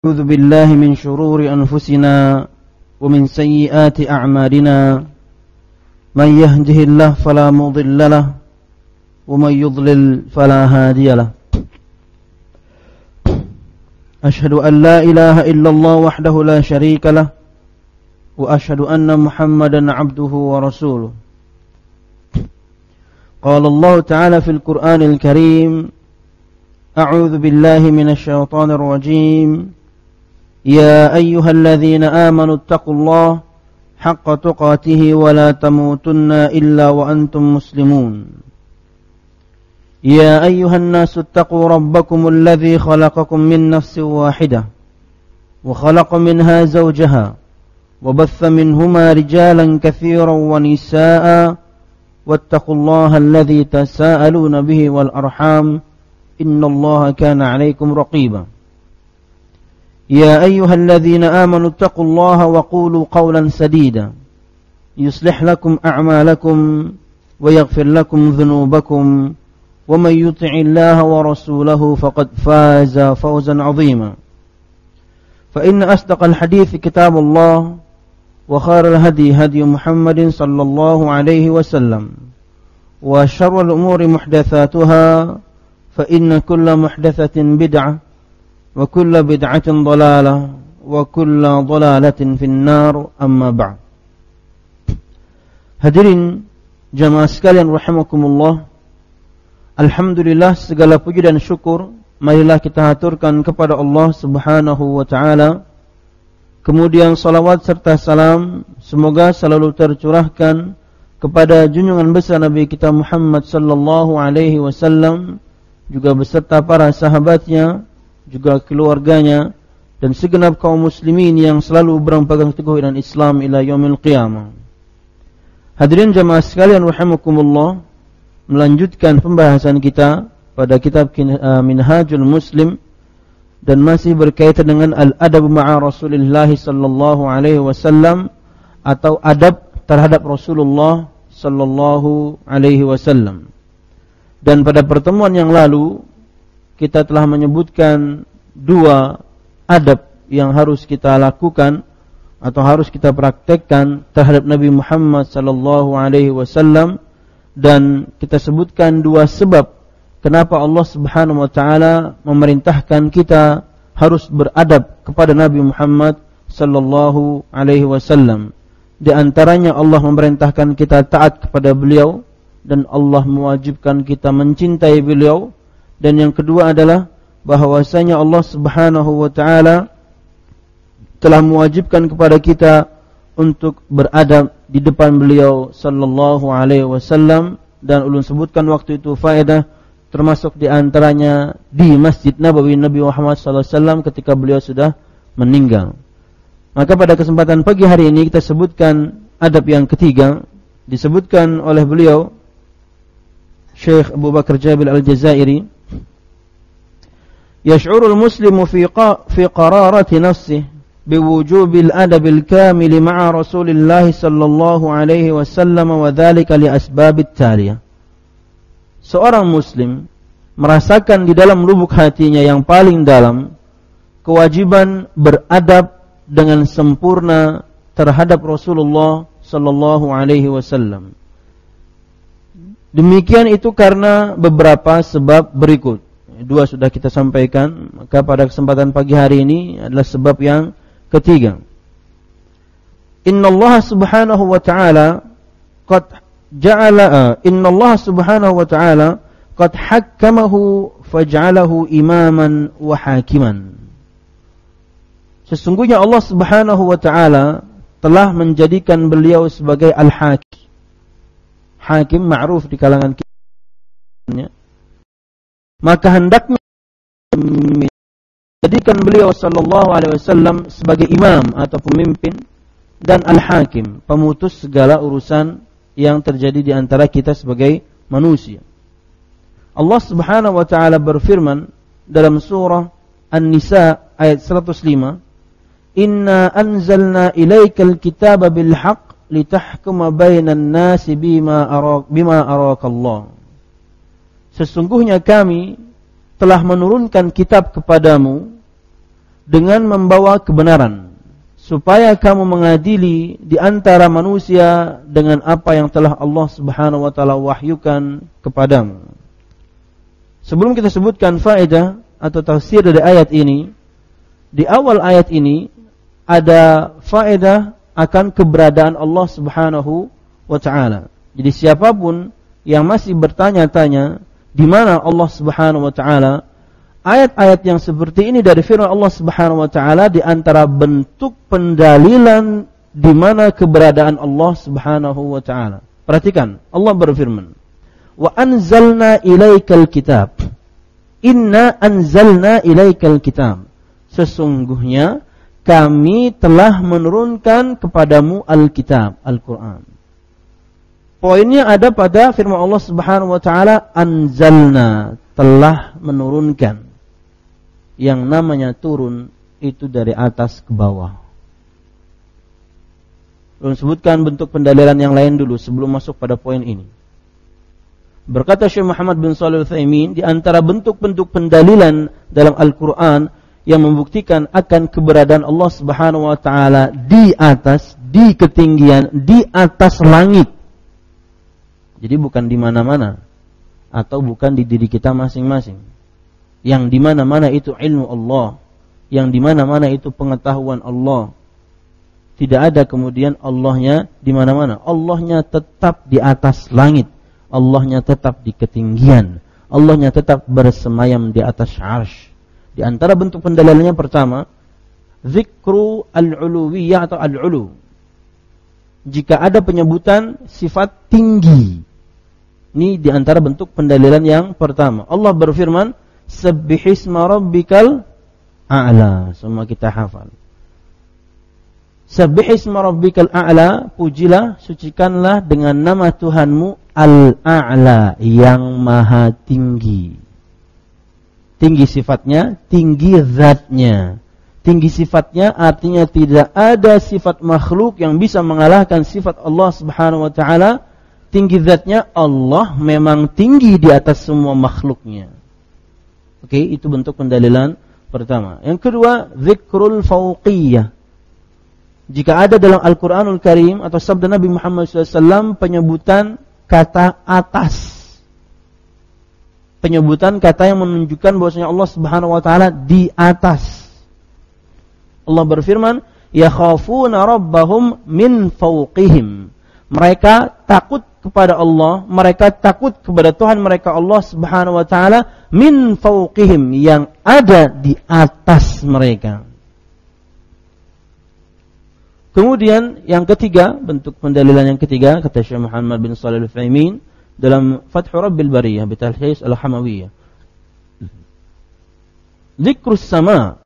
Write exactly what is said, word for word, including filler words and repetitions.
أعوذ بالله من شرور أنفسنا ومن سيئات أعمالنا من يهده الله فلا مضل له ومن يضلل فلا هادي له أشهد أن لا إله إلا الله وحده لا شريك له وأشهد أن محمدا عبده ورسوله قال الله تعالى في القرآن الكريم أعوذ بالله من الشيطان الرجيم يا أيها الذين آمنوا اتقوا الله حق تقاته ولا تموتن إلا وأنتم مسلمون يا أيها الناس اتقوا ربكم الذي خلقكم من نفس واحدة وخلق منها زوجها وبث منهما رجالا كثيرا ونساء واتقوا الله الذي تساءلون به والأرحام إن الله كان عليكم رقيبا يا أيها الذين آمنوا اتقوا الله وقولوا قولا سديدا يصلح لكم أعمالكم ويغفر لكم ذنوبكم ومن يطع الله ورسوله فقد فاز فوزا عظيما فإن أصدق الحديث كتاب الله وخير الهدي هدي محمد صلى الله عليه وسلم وشر الأمور محدثاتها فإن كل محدثة بدعة وكل بدعة ضلالة وكل ضلالة في النار أما بعد. Hadirin jamaah sekalian rahimakumullah, alhamdulillah segala puji dan syukur marilah kita haturkan kepada Allah Subhanahu wa taala. Kemudian salawat serta salam semoga selalu tercurahkan kepada junjungan besar Nabi kita Muhammad sallallahu alaihi wasallam, juga beserta para sahabatnya, juga keluarganya, dan segenap kaum muslimin yang selalu berpegang teguh dengan Islam ila yaumil qiyamah. Hadirin jamaah sekalian rahimakumullah, melanjutkan pembahasan kita pada kitab Minhajul Muslim dan masih berkaitan dengan al-adab ma'a Rasulullah sallallahu alaihi wasallam atau adab terhadap Rasulullah sallallahu alaihi wasallam. Dan pada pertemuan yang lalu kita telah menyebutkan dua adab yang harus kita lakukan atau harus kita praktekkan terhadap Nabi Muhammad sallallahu alaihi wasallam, dan kita sebutkan dua sebab kenapa Allah Subhanahu wa taala memerintahkan kita harus beradab kepada Nabi Muhammad sallallahu alaihi wasallam. Di antaranya Allah memerintahkan kita taat kepada beliau, dan Allah mewajibkan kita mencintai beliau. Dan yang kedua adalah bahwasanya Allah Subhanahu wa taala telah mewajibkan kepada kita untuk beradab di depan beliau sallallahu alaihi wasallam, dan ulun sebutkan waktu itu faedah termasuk di antaranya di Masjid Nabawi Nabi Muhammad sallallahu alaihi wasallam ketika beliau sudah meninggal. Maka pada kesempatan pagi hari ini kita sebutkan adab yang ketiga, disebutkan oleh beliau Syekh Abu Bakar Jabil Al-Jazairi, yash'urul muslimu fi qa fi qararati nafsihi biwujubil adabil kamil ma'a Rasulillah sallallahu alaihi wasallam wa dzalika li asbabit taliyah. Seorang muslim merasakan di dalam lubuk hatinya yang paling dalam kewajiban beradab dengan sempurna terhadap Rasulullah sallallahu alaihi wasallam. Demikian itu karena beberapa sebab berikut. Dua sudah kita sampaikan, maka pada kesempatan pagi hari ini adalah sebab yang ketiga. Innallaha subhanahu wa ta'ala qad ja'ala innallaha subhanahu wa ta'ala qad hakkamahu faj'alahu imaman wa hakiman. Sesungguhnya Allah Subhanahu wa ta'ala telah menjadikan beliau sebagai al-hakim. Hakim ma'ruf di kalangan kita. Maka hendaknya menjadikan beliau sallallahu alaihi wasallam sebagai imam atau pemimpin dan al-hakim, pemutus segala urusan yang terjadi di antara kita sebagai manusia. Allah Subhanahu wa taala berfirman dalam surah An-Nisa ayat seratus lima, "Inna anzalna ilaikal kitaba bil haqq litahkuma bainan nasi bima arak bima arakallah." Sesungguhnya kami telah menurunkan kitab kepadamu dengan membawa kebenaran, supaya kamu mengadili di antara manusia dengan apa yang telah Allah Subhanahu wa taala wahyukan kepadamu. Sebelum kita sebutkan faedah atau tafsir dari ayat ini, di awal ayat ini ada faedah akan keberadaan Allah Subhanahu wa taala. Jadi siapapun yang masih bertanya-tanya di mana Allah Subhanahu wa taala, ayat-ayat yang seperti ini dari firman Allah Subhanahu wa taala di antara bentuk pendalilan di mana keberadaan Allah Subhanahu wa taala. Perhatikan, Allah berfirman, "Wa anzalna ilaikal kitab." Inna anzalna ilaikal kitab. Sesungguhnya kami telah menurunkan kepadamu Alkitab, Al-Quran. Poinnya ada pada firman Allah Subhanahu wa taala, anzalna, telah menurunkan. Yang namanya turun itu dari atas ke bawah. Belum sebutkan bentuk pendalilan yang lain dulu sebelum masuk pada poin ini. Berkata Syekh Muhammad bin Shalih Al-Utsaimin, di antara bentuk-bentuk pendalilan dalam Al-Quran yang membuktikan akan keberadaan Allah Subhanahu wa taala di atas, di ketinggian, di atas langit. Jadi bukan di mana-mana atau bukan di diri kita masing-masing. Yang di mana-mana itu ilmu Allah, yang di mana-mana itu pengetahuan Allah. Tidak ada kemudian Allahnya di mana-mana. Allahnya tetap di atas langit. Allahnya tetap di ketinggian. Allahnya tetap bersemayam di atas arsy. Di antara bentuk pendalilannya pertama, zikru al-uluwiyah atau al-ulu. Jika ada penyebutan sifat tinggi. Ini di antara bentuk pendalilan yang pertama. Allah berfirman, "Sabbihisma rabbikal a'la." Semua kita hafal. Sabbihisma rabbikal a'la, pujilah, sucikanlah dengan nama Tuhanmu Al-A'la, yang maha tinggi. Tinggi sifatnya, tinggi zatnya. Tinggi sifatnya artinya tidak ada sifat makhluk yang bisa mengalahkan sifat Allah Subhanahu wa taala. Tinggi zatnya, Allah memang tinggi di atas semua makhluknya. Oke, itu bentuk pendalilan pertama. Yang kedua, zikrul fauqiyah. Jika ada dalam Al-Quranul Karim atau sabda Nabi Muhammad shallallahu alaihi wasallam penyebutan kata atas, penyebutan kata yang menunjukkan bahwasanya Allah Subhanahu wa taala di atas. Allah berfirman, "Yakhafuna rabbahum min fawqihim." Mereka takut kepada Allah, mereka takut kepada Tuhan mereka Allah Subhanahu wa taala min fawqihim, yang ada di atas mereka. Kemudian yang ketiga, bentuk pendalilan yang ketiga kata Syekh Muhammad bin Shalih Al-Utsaimin dalam Fathur Rabbil Bariyah bitalhis Al-Hamawiyah. Zikrus sama,